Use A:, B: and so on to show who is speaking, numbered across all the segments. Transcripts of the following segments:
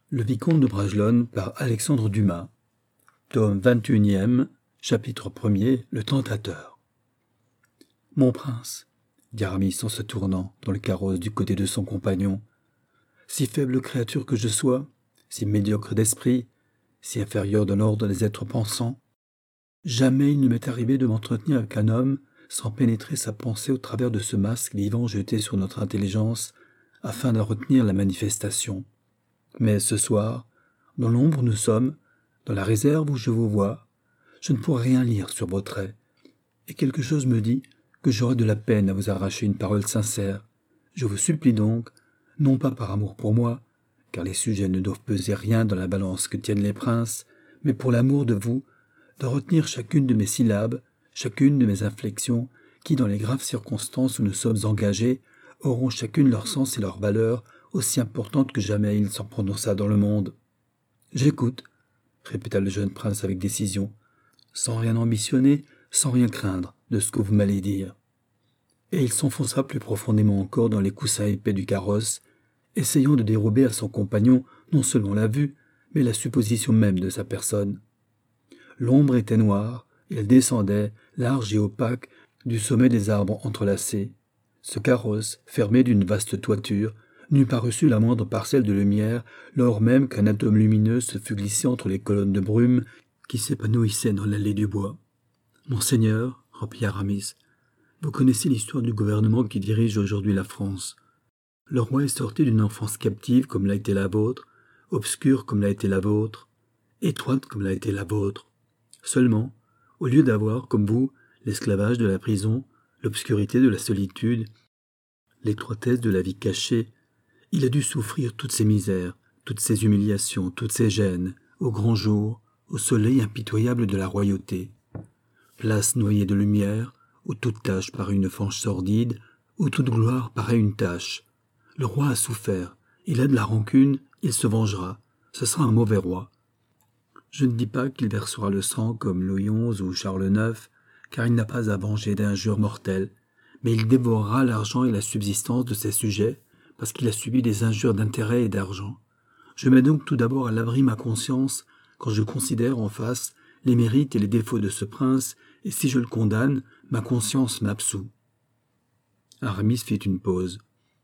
A: Le Vicomte de Bragelonne par Alexandre Dumas. Tome 21e, chapitre 1er, Le Tentateur. Mon prince, dit Aramis en se tournant dans le carrosse du côté de son compagnon, si faible créature que je sois, si médiocre d'esprit, si inférieur dans l'ordre des êtres pensants, jamais il ne m'est arrivé de m'entretenir avec un homme sans pénétrer sa pensée au travers de ce masque vivant jeté sur notre intelligence afin d'en retenir la manifestation. Mais ce soir, dans l'ombre où nous sommes, dans la réserve où je vous vois, je ne pourrai rien lire sur vos traits, et quelque chose me dit que j'aurai de la peine à vous arracher une parole sincère. Je vous supplie donc, non pas par amour pour moi, car les sujets ne doivent peser rien dans la balance que tiennent les princes, mais pour l'amour de vous, de retenir chacune de mes syllabes, chacune de mes inflexions, qui, dans les graves circonstances où nous sommes engagés, auront chacune leur sens et leur valeur, aussi importante que jamais il s'en prononça dans le monde. « J'écoute, » répéta le jeune prince avec décision, sans rien ambitionner, sans rien craindre de ce que vous m'allez dire. Et il s'enfonça plus profondément encore dans les coussins épais du carrosse, essayant de dérober à son compagnon non seulement la vue, mais la supposition même de sa personne. L'ombre était noire, et elle descendait, large et opaque, du sommet des arbres entrelacés. Ce carrosse, fermé d'une vaste toiture, n'eût pas reçu la moindre parcelle de lumière, lors même qu'un atome lumineux se fût glissé entre les colonnes de brume qui s'épanouissaient dans l'allée du bois. « Monseigneur, reprit Aramis, vous connaissez l'histoire du gouvernement qui dirige aujourd'hui la France. Le roi est sorti d'une enfance captive comme l'a été la vôtre, obscure comme l'a été la vôtre, étroite comme l'a été la vôtre. Seulement, au lieu d'avoir, comme vous, l'esclavage de la prison, l'obscurité de la solitude, l'étroitesse de la vie cachée, il a dû souffrir toutes ces misères, toutes ces humiliations, toutes ces gênes, au grand jour, au soleil impitoyable de la royauté. Place noyée de lumière, où toute tâche paraît une fange sordide, où toute gloire paraît une tâche. Le roi a souffert, il a de la rancune, il se vengera, ce sera un mauvais roi. Je ne dis pas qu'il versera le sang comme Louis XI ou Charles IX, car il n'a pas à venger d'injures mortelles, mais il dévorera l'argent et la subsistance de ses sujets, parce qu'il a subi des injures d'intérêt et d'argent. Je mets donc tout d'abord à l'abri ma conscience quand je considère en face les mérites et les défauts de ce prince, et si je le condamne, ma conscience m'absout. Aramis fit une pause.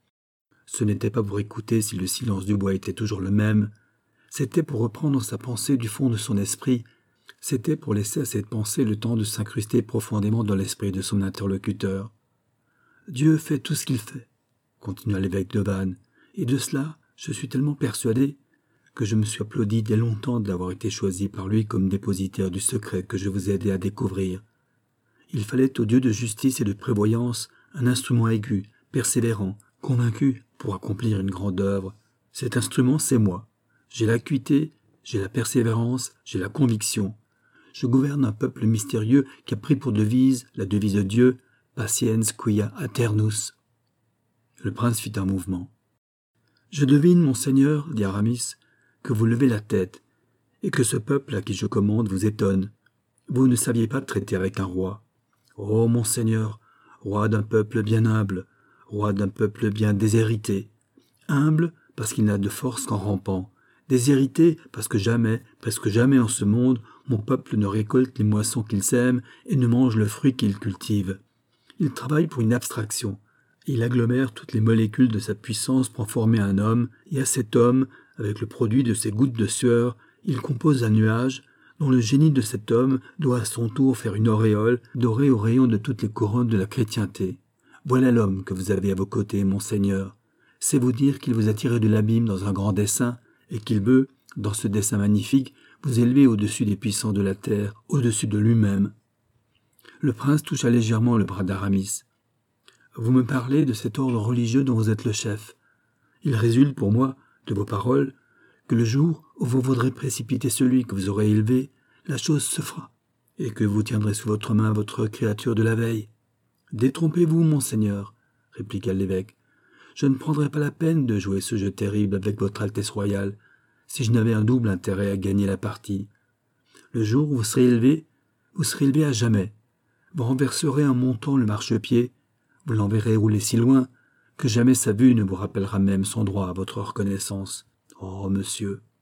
A: Ce n'était pas pour écouter si le silence du bois était toujours le même, c'était pour reprendre sa pensée du fond de son esprit, c'était pour laisser à cette pensée le temps de s'incruster profondément dans l'esprit de son interlocuteur. Dieu fait tout ce qu'il fait, continua l'évêque de Vannes, et de cela je suis tellement persuadé que je me suis applaudi dès longtemps d'avoir été choisi par lui comme dépositaire du secret que je vous ai aidé à découvrir. Il fallait au Dieu de justice et de prévoyance un instrument aigu, persévérant, convaincu pour accomplir une grande œuvre. Cet instrument, c'est moi. J'ai l'acuité, j'ai la persévérance, j'ai la conviction. Je gouverne un peuple mystérieux qui a pris pour devise la devise de Dieu, Patiens quia aeternus. Le prince fit un mouvement. « Je devine, monseigneur, dit Aramis, que vous levez la tête, et que ce peuple à qui je commande vous étonne. Vous ne saviez pas traiter avec un roi. Oh, monseigneur, roi d'un peuple bien humble, roi d'un peuple bien déshérité. Humble parce qu'il n'a de force qu'en rampant, déshérité parce que jamais, presque jamais en ce monde, mon peuple ne récolte les moissons qu'il sème et ne mange le fruit qu'il cultive. Il travaille pour une abstraction. Il agglomère toutes les molécules de sa puissance pour former un homme, et à cet homme, avec le produit de ses gouttes de sueur, il compose un nuage dont le génie de cet homme doit à son tour faire une auréole dorée au rayon de toutes les couronnes de la chrétienté. Voilà l'homme que vous avez à vos côtés, monseigneur. C'est vous dire qu'il vous a tiré de l'abîme dans un grand dessein, et qu'il veut, dans ce dessein magnifique, vous élever au-dessus des puissants de la terre, au-dessus de lui-même. » Le prince toucha légèrement le bras d'Aramis. « Vous me parlez de cet ordre religieux dont vous êtes le chef. Il résulte pour moi, de vos paroles, que le jour où vous voudrez précipiter celui que vous aurez élevé, la chose se fera, et que vous tiendrez sous votre main votre créature de la veille. Détrompez-vous, monseigneur, répliqua l'évêque. Je ne prendrais pas la peine de jouer ce jeu terrible avec votre Altesse royale, si je n'avais un double intérêt à gagner la partie. Le jour où vous serez élevé à jamais. Vous renverserez en montant le marchepied, vous l'enverrez rouler si loin que jamais sa vue ne vous rappellera même son droit à votre reconnaissance. Oh, monsieur,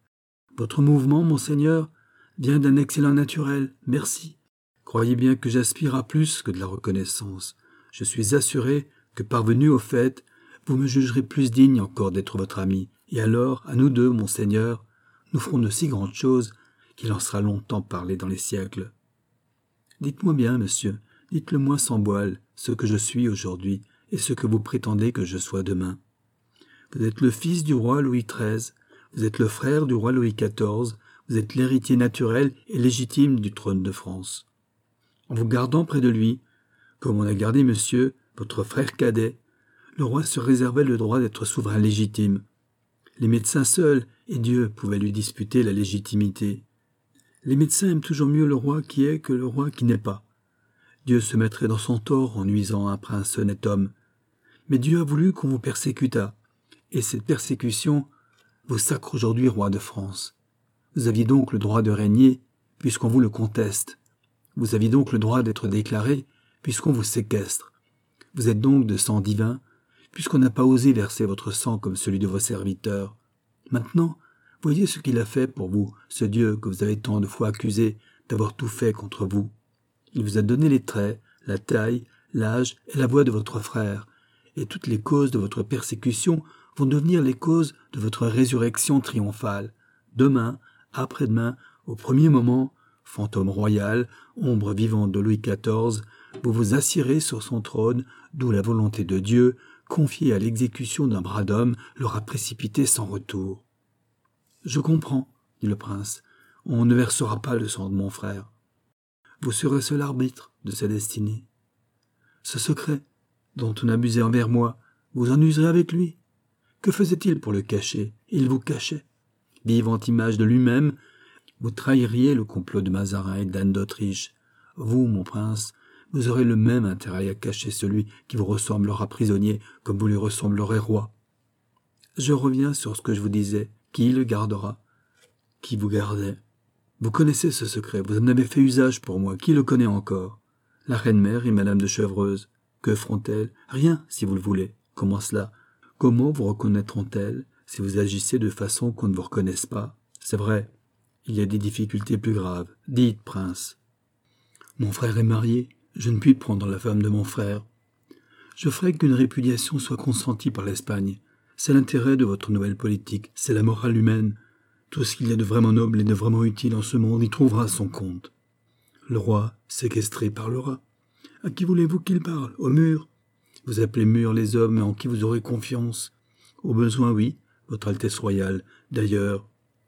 A: Votre mouvement, monseigneur, vient d'un excellent naturel, merci. Croyez bien que j'aspire à plus que de la reconnaissance. Je suis assuré que, parvenu au fait, vous me jugerez plus digne encore d'être votre ami, et alors, à nous deux, monseigneur, nous ferons de si grandes choses qu'il en sera longtemps parlé dans les siècles. Dites-moi bien, monsieur, dites-le-moi sans voile, ce que je suis aujourd'hui et ce que vous prétendez que je sois demain. Vous êtes le fils du roi Louis XIII, vous êtes le frère du roi Louis XIV, vous êtes l'héritier naturel et légitime du trône de France. En vous gardant près de lui, comme on a gardé monsieur, votre frère cadet, le roi se réservait le droit d'être souverain légitime. Les médecins seuls et Dieu pouvaient lui disputer la légitimité. Les médecins aiment toujours mieux le roi qui est que le roi qui n'est pas. Dieu se mettrait dans son tort en nuisant à un prince honnête homme. Mais Dieu a voulu qu'on vous persécutât, et cette persécution vous sacre aujourd'hui roi de France. Vous aviez donc le droit de régner, puisqu'on vous le conteste. Vous aviez donc le droit d'être déclaré, puisqu'on vous séquestre. Vous êtes donc de sang divin, puisqu'on n'a pas osé verser votre sang comme celui de vos serviteurs. Maintenant, voyez ce qu'il a fait pour vous, ce Dieu que vous avez tant de fois accusé d'avoir tout fait contre vous. Il vous a donné les traits, la taille, l'âge et la voix de votre frère, et toutes les causes de votre persécution vont devenir les causes de votre résurrection triomphale. Demain, après-demain, au premier moment, fantôme royal, ombre vivante de Louis XIV, vous vous assiérez sur son trône, d'où la volonté de Dieu, confiée à l'exécution d'un bras d'homme, l'aura précipité sans retour. « Je comprends, dit le prince, on ne versera pas le sang de mon frère. Vous serez seul arbitre de sa destinée. Ce secret, dont on abusait envers moi, vous en userez avec lui. Que faisait-il pour le cacher? Il vous cachait. Vivante image de lui-même, vous trahiriez le complot de Mazarin et d'Anne d'Autriche. Vous, mon prince, vous aurez le même intérêt à cacher celui qui vous ressemblera prisonnier comme vous lui ressemblerez roi. Je reviens sur ce que je vous disais. Qui le gardera? Qui vous gardait? Vous connaissez ce secret, vous en avez fait usage pour moi. Qui le connaît encore? La reine-mère et madame de Chevreuse. Que feront-elles? Rien, si vous le voulez. Comment cela? Comment vous reconnaîtront-elles si vous agissez de façon qu'on ne vous reconnaisse pas? C'est vrai, il y a des difficultés plus graves. Dites, prince. Mon frère est marié, je ne puis prendre la femme de mon frère. Je ferai qu'une répudiation soit consentie par l'Espagne. C'est l'intérêt de votre nouvelle politique, c'est la morale humaine. Tout ce qu'il y a de vraiment noble et de vraiment utile en ce monde y trouvera son compte. Le roi, séquestré, parlera. À qui voulez-vous qu'il parle? Au mur? Vous appelez mur les hommes en qui vous aurez confiance. Au besoin, oui, votre Altesse royale. D'ailleurs,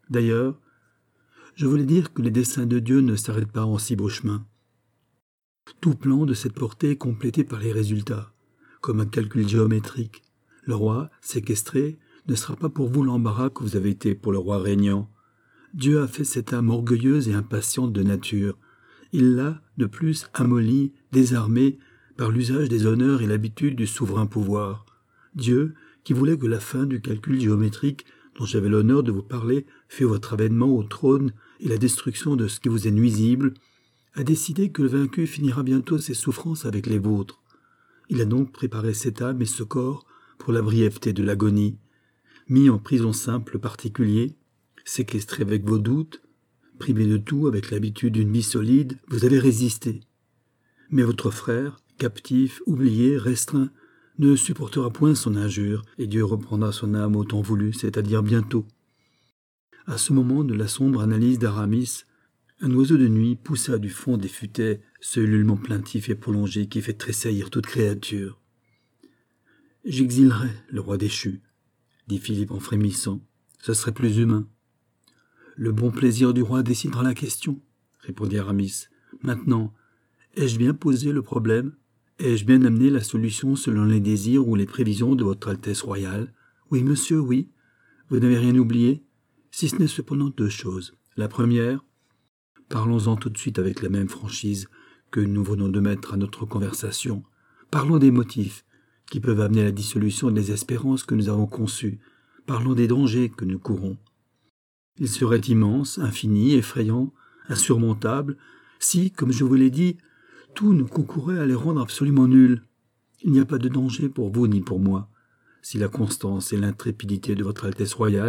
A: je voulais dire que les desseins de Dieu ne s'arrêtent pas en si beau chemin. Tout plan de cette portée est complété par les résultats, comme un calcul géométrique. Le roi, séquestré, ne sera pas pour vous l'embarras que vous avez été pour le roi régnant. Dieu a fait cette âme orgueilleuse et impatiente de nature. Il l'a, de plus, amollie, désarmée, par l'usage des honneurs et l'habitude du souverain pouvoir. Dieu, qui voulait que la fin du calcul géométrique dont j'avais l'honneur de vous parler fût votre avènement au trône et la destruction de ce qui vous est nuisible, a décidé que le vaincu finira bientôt ses souffrances avec les vôtres. Il a donc préparé cette âme et ce corps pour la brièveté de l'agonie. Mis en prison simple particulier, séquestré avec vos doutes, privé de tout avec l'habitude d'une vie solide, vous avez résisté. Mais votre frère, captif, oublié, restreint, ne supportera point son injure, et Dieu reprendra son âme au temps voulu, c'est-à-dire bientôt. À ce moment de la sombre analyse d'Aramis, un oiseau de nuit poussa du fond des futaies ce ululement plaintif et prolongé qui fait tressaillir toute créature. « J'exilerai le roi déchu, » dit Philippe en frémissant. « Ce serait plus humain. »« Le bon plaisir du roi décidera la question, » répondit Aramis. « Maintenant, ai-je bien posé le problème? Ai-je bien amené la solution selon les désirs ou les prévisions de votre Altesse royale? Oui, monsieur, oui. Vous n'avez rien oublié? Si ce n'est cependant deux choses. La première, parlons-en tout de suite avec la même franchise que nous venons de mettre à notre conversation. Parlons des motifs qui peuvent amener à la dissolution des espérances que nous avons conçues. Parlons des dangers que nous courons. Ils seraient immenses, infinis, effrayants, insurmontables, si, comme je vous l'ai dit, tout nous concourait à les rendre absolument nuls. Il n'y a pas de danger pour vous ni pour moi, si la constance et l'intrépidité de votre Altesse royale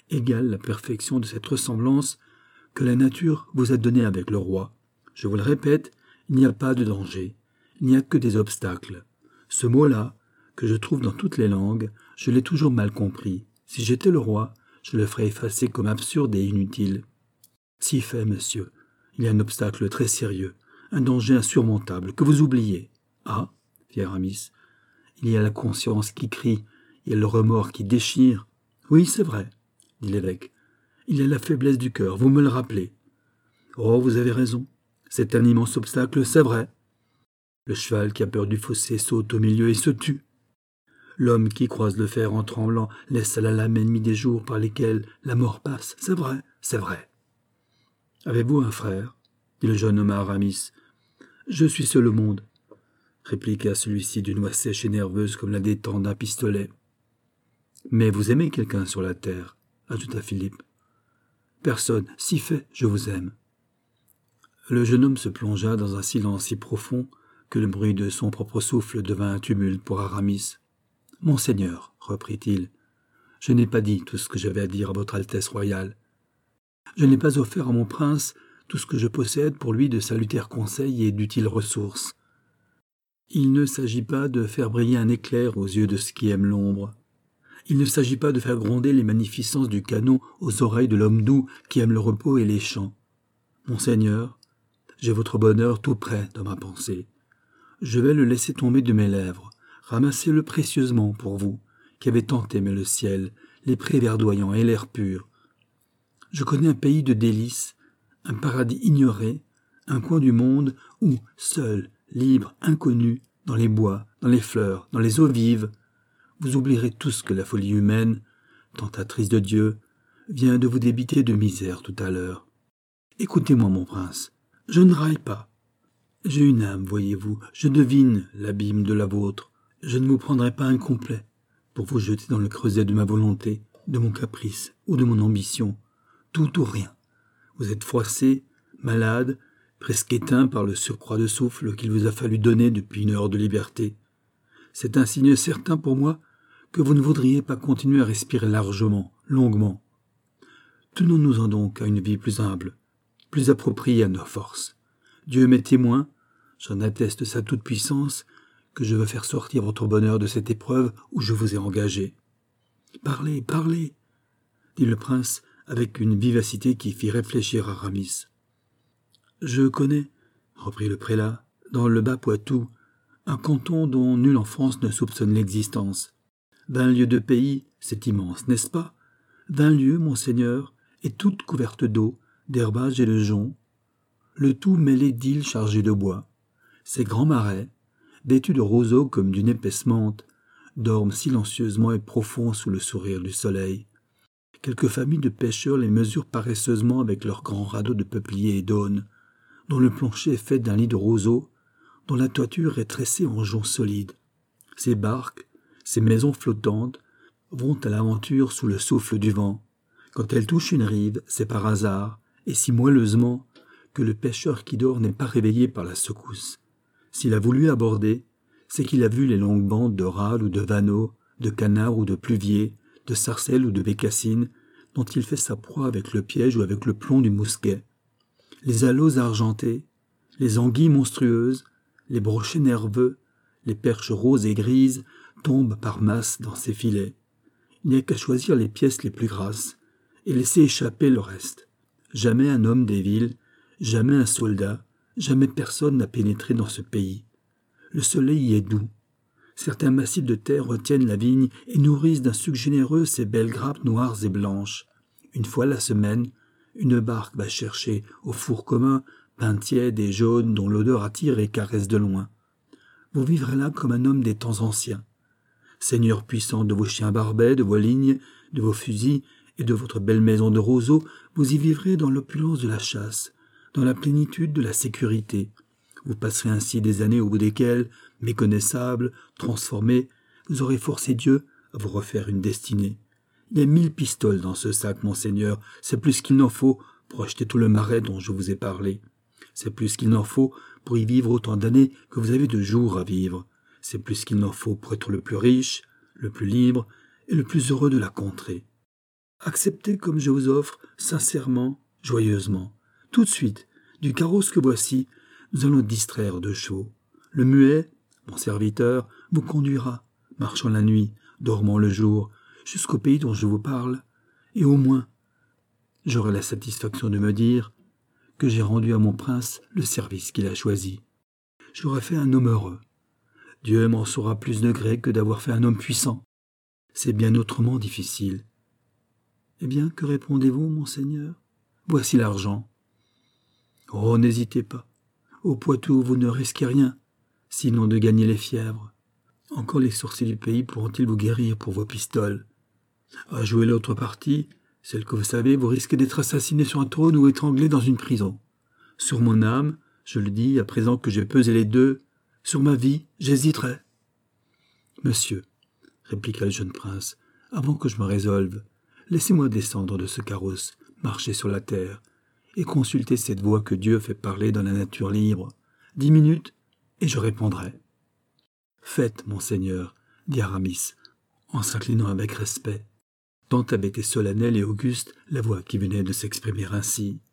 A: égale la perfection de cette ressemblance que la nature vous a donnée avec le roi. Je vous le répète, il n'y a pas de danger, il n'y a que des obstacles. Ce mot-là, que je trouve dans toutes les langues, je l'ai toujours mal compris. Si j'étais le roi, je le ferais effacer comme absurde et inutile. Si fait, monsieur, il y a un obstacle très sérieux, un danger insurmontable, que vous oubliez. Ah, fit Aramis, il y a la conscience qui crie, il y a le remords qui déchire. Oui, c'est vrai, dit l'évêque. Il y a la faiblesse du cœur, vous me le rappelez. Oh, vous avez raison, c'est un immense obstacle, c'est vrai. Le cheval qui a peur du fossé saute au milieu et se tue. L'homme qui croise le fer en tremblant laisse à la lame ennemie des jours par lesquels la mort passe, c'est vrai, c'est vrai. Avez-vous un frère? Dit le jeune homme à Aramis. Je suis seul au monde, répliqua celui-ci d'une voix sèche et nerveuse comme la détente d'un pistolet. Mais vous aimez quelqu'un sur la terre, ajouta Philippe. Personne, si fait, je vous aime. Le jeune homme se plongea dans un silence si profond que le bruit de son propre souffle devint un tumulte pour Aramis. « Monseigneur, reprit-il, je n'ai pas dit tout ce que j'avais à dire à votre Altesse royale. Je n'ai pas offert à mon prince tout ce que je possède pour lui de salutaires conseils et d'utiles ressources. Il ne s'agit pas de faire briller un éclair aux yeux de ceux qui aiment l'ombre. Il ne s'agit pas de faire gronder les magnificences du canon aux oreilles de l'homme doux qui aime le repos et les chants. Monseigneur, j'ai votre bonheur tout près dans ma pensée. Je vais le laisser tomber de mes lèvres. Ramassez-le précieusement pour vous, qui avez tant aimé le ciel, les prés verdoyants et l'air pur. Je connais un pays de délices, un paradis ignoré, un coin du monde où, seul, libre, inconnu, dans les bois, dans les fleurs, dans les eaux vives, vous oublierez tout ce que la folie humaine, tentatrice de Dieu, vient de vous débiter de misère tout à l'heure. Écoutez-moi, mon prince, je ne raille pas. J'ai une âme, voyez-vous, je devine l'abîme de la vôtre. Je ne vous prendrai pas incomplet pour vous jeter dans le creuset de ma volonté, de mon caprice ou de mon ambition. Tout ou rien. Vous êtes froissé, malade, presque éteint par le surcroît de souffle qu'il vous a fallu donner depuis une heure de liberté. C'est un signe certain pour moi que vous ne voudriez pas continuer à respirer largement, longuement. Tenons-nous-en donc à une vie plus humble, plus appropriée à nos forces. Dieu m'est témoin, j'en atteste sa toute-puissance, que je veux faire sortir votre bonheur de cette épreuve où je vous ai engagé. Parlez, parlez, dit le prince avec une vivacité qui fit réfléchir Aramis. Je connais, reprit le prélat, dans le bas Poitou, un canton dont nul en France ne soupçonne l'existence. 20 lieues de pays, c'est immense, n'est-ce pas? 20 lieues, monseigneur, et toutes couvertes d'eau, d'herbage et de joncs, le tout mêlé d'îles chargées de bois. Ces grands marais, vêtus de roseaux comme d'une épaisse menthe, dorment silencieusement et profonds sous le sourire du soleil. Quelques familles de pêcheurs les mesurent paresseusement avec leurs grands radeaux de peupliers et d'aunes, dont le plancher est fait d'un lit de roseaux, dont la toiture est tressée en joncs solides. Ces barques, ces maisons flottantes, vont à l'aventure sous le souffle du vent. Quand elles touchent une rive, c'est par hasard, et si moelleusement, que le pêcheur qui dort n'est pas réveillé par la secousse. S'il a voulu aborder, c'est qu'il a vu les longues bandes de râles ou de vanneaux, de canards ou de pluviers, de sarcelles ou de bécassines, dont il fait sa proie avec le piège ou avec le plomb du mousquet. Les aloes argentés, les anguilles monstrueuses, les brochets nerveux, les perches roses et grises tombent par masses dans ses filets. Il n'y a qu'à choisir les pièces les plus grasses et laisser échapper le reste. Jamais un homme des villes, jamais un soldat, jamais personne n'a pénétré dans ce pays. Le soleil y est doux. Certains massifs de terre retiennent la vigne et nourrissent d'un suc généreux ces belles grappes noires et blanches. Une fois la semaine, une barque va chercher au four commun pain tiède et jaune dont l'odeur attire et caresse de loin. Vous vivrez là comme un homme des temps anciens. Seigneur puissant de vos chiens barbets, de vos lignes, de vos fusils et de votre belle maison de roseaux, vous y vivrez dans l'opulence de la chasse, dans la plénitude de la sécurité. Vous passerez ainsi des années au bout desquelles, méconnaissables, transformés, vous aurez forcé Dieu à vous refaire une destinée. Il y a 1000 pistoles dans ce sac, monseigneur, c'est plus qu'il n'en faut pour acheter tout le marais dont je vous ai parlé. C'est plus qu'il n'en faut pour y vivre autant d'années que vous avez de jours à vivre. C'est plus qu'il n'en faut pour être le plus riche, le plus libre et le plus heureux de la contrée. Acceptez comme je vous offre, sincèrement, joyeusement. Tout de suite, du carrosse que voici, nous allons distraire 2 chevaux. Le muet, mon serviteur, vous conduira, marchant la nuit, dormant le jour, jusqu'au pays dont je vous parle, et au moins, j'aurai la satisfaction de me dire que j'ai rendu à mon prince le service qu'il a choisi. J'aurai fait un homme heureux. Dieu m'en saura plus de gré que d'avoir fait un homme puissant. C'est bien autrement difficile. Eh bien, que répondez-vous, monseigneur? Voici l'argent. Oh, n'hésitez pas. Au Poitou, vous ne risquez rien, sinon de gagner les fièvres. Encore les sorciers du pays pourront-ils vous guérir pour vos pistoles? À jouer l'autre partie, celle que vous savez, vous risquez d'être assassiné sur un trône ou étranglé dans une prison. Sur mon âme, je le dis, à présent que j'ai pesé les 2, sur ma vie, j'hésiterai. Monsieur, répliqua le jeune prince, avant que je me résolve, laissez-moi descendre de ce carrosse, marcher sur la terre, et consulter cette voix que Dieu fait parler dans la nature libre. 10 minutes, et je répondrai. Faites, monseigneur, dit Aramis, en s'inclinant avec respect. Tant avait été solennelle et auguste la voix qui venait de s'exprimer ainsi.